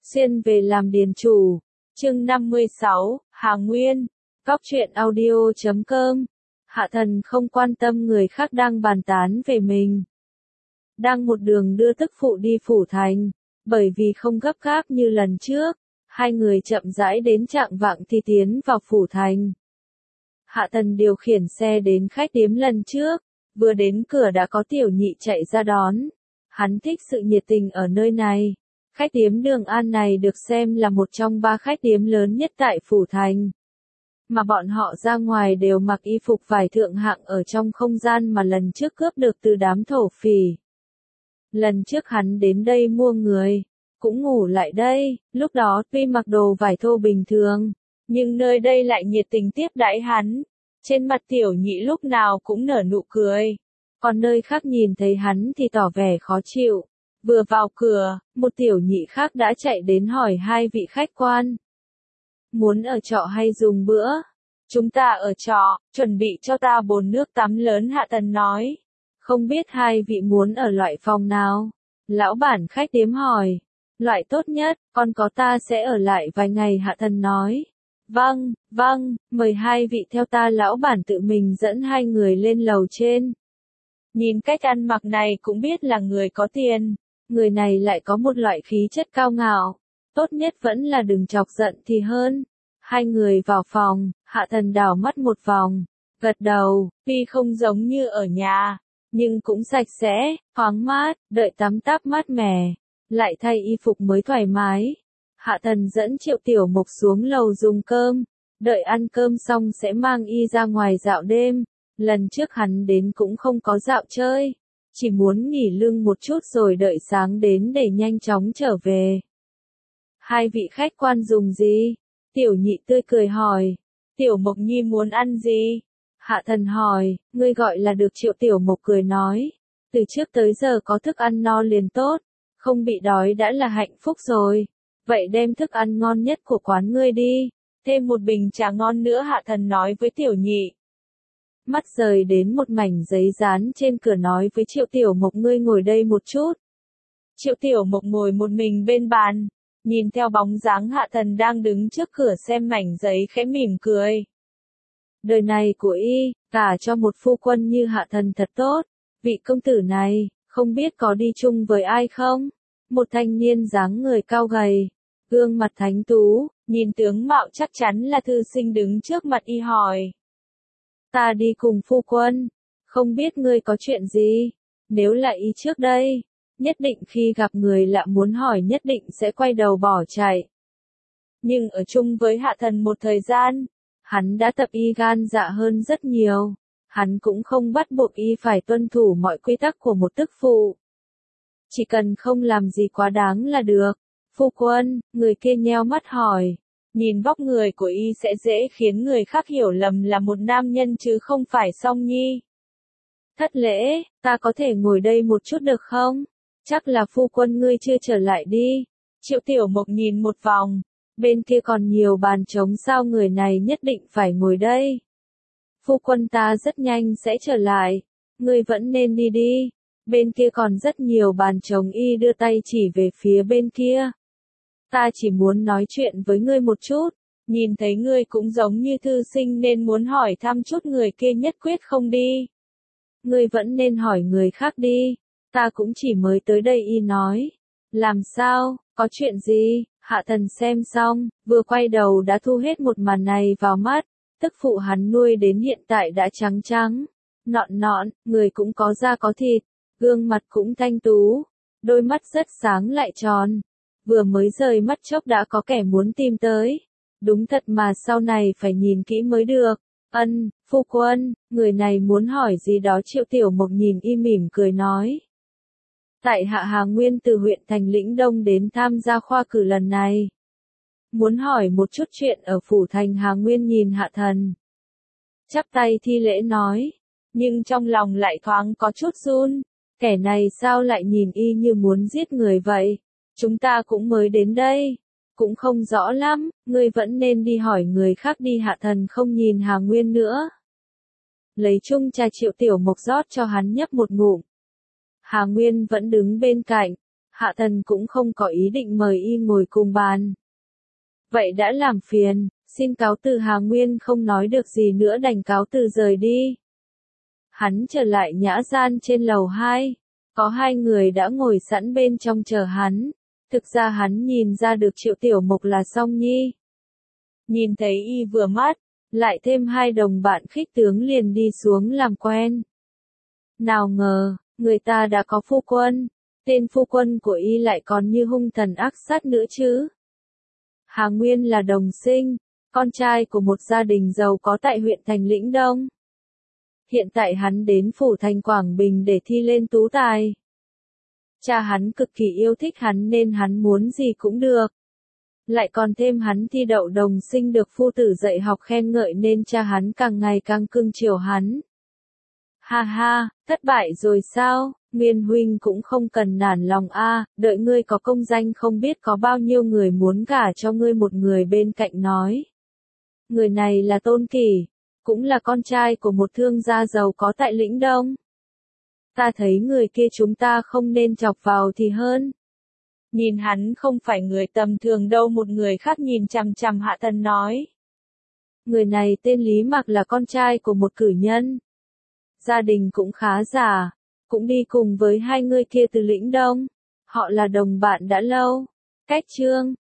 Xuyên về làm điền chủ. Chương 56, Hà Nguyên. Góc truyện audio.com. Hạ Thần không quan tâm người khác đang bàn tán về mình. Đang một đường đưa tức phụ đi phủ thành, bởi vì không gấp gáp như lần trước, hai người chậm rãi đến trạng vạng thì tiến vào phủ thành. Hạ Thần điều khiển xe đến khách điếm lần trước, vừa đến cửa đã có tiểu nhị chạy ra đón. Hắn thích sự nhiệt tình ở nơi này. Khách điếm Đường An này được xem là một trong 3 khách điếm lớn nhất tại phủ thành. Mà bọn họ ra ngoài đều mặc y phục vải thượng hạng ở trong không gian mà lần trước cướp được từ đám thổ phỉ. Lần trước hắn đến đây mua người, cũng ngủ lại đây, lúc đó tuy mặc đồ vải thô bình thường, nhưng nơi đây lại nhiệt tình tiếp đãi hắn. Trên mặt tiểu nhị lúc nào cũng nở nụ cười, còn nơi khác nhìn thấy hắn thì tỏ vẻ khó chịu. Vừa vào cửa, một tiểu nhị khác đã chạy đến hỏi hai vị khách quan. Muốn ở trọ hay dùng bữa? Chúng ta ở trọ, chuẩn bị cho ta bồn nước tắm lớn, Hạ Thần nói. Không biết hai vị muốn ở loại phòng nào? Lão bản khách điếm hỏi. Loại tốt nhất, còn có ta sẽ ở lại vài ngày, Hạ Thần nói. Vâng, mời hai vị theo ta, lão bản tự mình dẫn hai người lên lầu trên. Nhìn cách ăn mặc này cũng biết là người có tiền. Người này lại có một loại khí chất cao ngạo, tốt nhất vẫn là đừng chọc giận thì hơn. Hai người vào phòng, Hạ Thần đảo mắt một vòng, gật đầu, tuy không giống như ở nhà, nhưng cũng sạch sẽ, thoáng mát, đợi tắm táp mát mẻ, lại thay y phục mới thoải mái. Hạ Thần dẫn Triệu Tiểu Mộc xuống lầu dùng cơm, đợi ăn cơm xong sẽ mang y ra ngoài dạo đêm. Lần trước hắn đến cũng không có dạo chơi, chỉ muốn nghỉ lưng một chút rồi đợi sáng đến để nhanh chóng trở về. Hai vị khách quan dùng gì? Tiểu nhị tươi cười hỏi. Tiểu Mộc Nhi muốn ăn gì? Hạ Thần hỏi, ngươi gọi là được. Triệu Tiểu Mộc cười nói. Từ trước tới giờ có thức ăn no liền tốt, không bị đói đã là hạnh phúc rồi. Vậy đem thức ăn ngon nhất của quán ngươi đi, thêm một bình trà ngon nữa, Hạ Thần nói với tiểu nhị. Mắt rời đến một mảnh giấy dán trên cửa nói với Triệu Tiểu Mộc, ngươi ngồi đây một chút. Triệu Tiểu Mộc ngồi một mình bên bàn, nhìn theo bóng dáng Hạ Thần đang đứng trước cửa xem mảnh giấy khẽ mỉm cười. Đời này của y, cả cho một phu quân như Hạ Thần thật tốt. Vị công tử này, không biết có đi chung với ai không? Một thanh niên dáng người cao gầy, gương mặt thánh tú, nhìn tướng mạo chắc chắn là thư sinh đứng trước mặt y hỏi. Ta đi cùng phu quân, không biết ngươi có chuyện gì? Nếu là y trước đây, nhất định khi gặp người lạ muốn hỏi nhất định sẽ quay đầu bỏ chạy. Nhưng ở chung với Hạ Thần một thời gian, hắn đã tập y gan dạ hơn rất nhiều. Hắn cũng không bắt buộc y phải tuân thủ mọi quy tắc của một tức phụ. Chỉ cần không làm gì quá đáng là được. Phu quân, người kia nheo mắt hỏi. Nhìn vóc người của y sẽ dễ khiến người khác hiểu lầm là một nam nhân chứ không phải Song Nhi. Thất lễ, ta có thể ngồi đây một chút được không? Chắc là phu quân ngươi chưa trở lại đi. Triệu Tiểu Mộc nhìn một vòng, bên kia còn nhiều bàn trống, sao người này nhất định phải ngồi đây? Phu quân ta rất nhanh sẽ trở lại, ngươi vẫn nên đi đi. Bên kia còn rất nhiều bàn trống, y đưa tay chỉ về phía bên kia. Ta chỉ muốn nói chuyện với ngươi một chút, nhìn thấy ngươi cũng giống như thư sinh nên muốn hỏi thăm chút, người kia nhất quyết không đi. Ngươi vẫn nên hỏi người khác đi, ta cũng chỉ mới tới đây, y nói. Làm sao, có chuyện gì? Hạ Thần xem xong, vừa quay đầu đã thu hết một màn này vào mắt. Tức phụ hắn nuôi đến hiện tại đã trắng trắng, nõn, người cũng có da có thịt, gương mặt cũng thanh tú, đôi mắt rất sáng lại tròn. Vừa mới rời mắt chốc đã có kẻ muốn tìm tới. Đúng thật mà sau này phải nhìn kỹ mới được. Phu quân, người này muốn hỏi gì đó. Triệu Tiểu Mộc nhìn y mỉm cười nói. Tại hạ Hà Nguyên từ huyện thành Lĩnh Đông đến tham gia khoa cử lần này. Muốn hỏi một chút chuyện ở phủ thành. Hà Nguyên nhìn Hạ Thần, chắp tay thi lễ nói. Nhưng trong lòng lại thoáng có chút run. Kẻ này sao lại nhìn y như muốn giết người vậy? Chúng ta cũng mới đến đây, cũng không rõ lắm, ngươi vẫn nên đi hỏi người khác đi. Hạ Thần không nhìn Hà Nguyên nữa. Lấy chung trà Triệu Tiểu Mộc rót cho hắn nhấp một ngụm. Hà Nguyên vẫn đứng bên cạnh, Hạ Thần cũng không có ý định mời y ngồi cùng bàn. Vậy đã làm phiền, xin cáo từ. Hà Nguyên không nói được gì nữa đành cáo từ rời đi. Hắn trở lại nhã gian trên lầu 2. Có hai người đã ngồi sẵn bên trong chờ hắn. Thực ra hắn nhìn ra được Triệu Tiểu Mục là Song Nhi. Nhìn thấy y vừa mắt, lại thêm hai đồng bạn khích tướng liền đi xuống làm quen. Nào ngờ, người ta đã có phu quân. Tên phu quân của y lại còn như hung thần ác sát nữa chứ. Hà Nguyên là đồng sinh, con trai của một gia đình giàu có tại huyện thành Lĩnh Đông. Hiện tại hắn đến phủ thành Quảng Bình để thi lên tú tài. Cha hắn cực kỳ yêu thích hắn nên hắn muốn gì cũng được. Lại còn thêm hắn thi đậu đồng sinh được phu tử dạy học khen ngợi nên cha hắn càng ngày càng cưng chiều hắn. Ha ha, thất bại rồi sao? Nguyên huynh cũng không cần nản lòng a, đợi ngươi có công danh không biết có bao nhiêu người muốn gả cho ngươi. Một người bên cạnh nói. Người này là Tôn Kỳ, cũng là con trai của một thương gia giàu có tại Lĩnh Đông. Ta thấy người kia chúng ta không nên chọc vào thì hơn. Nhìn hắn không phải người tầm thường đâu. Một người khác nhìn chằm chằm Hạ Thần nói. Người này tên Lý Mặc là con trai của một cử nhân. Gia đình cũng khá giả, cũng đi cùng với hai người kia từ Lĩnh Đông. Họ là đồng bạn đã lâu. Cách chương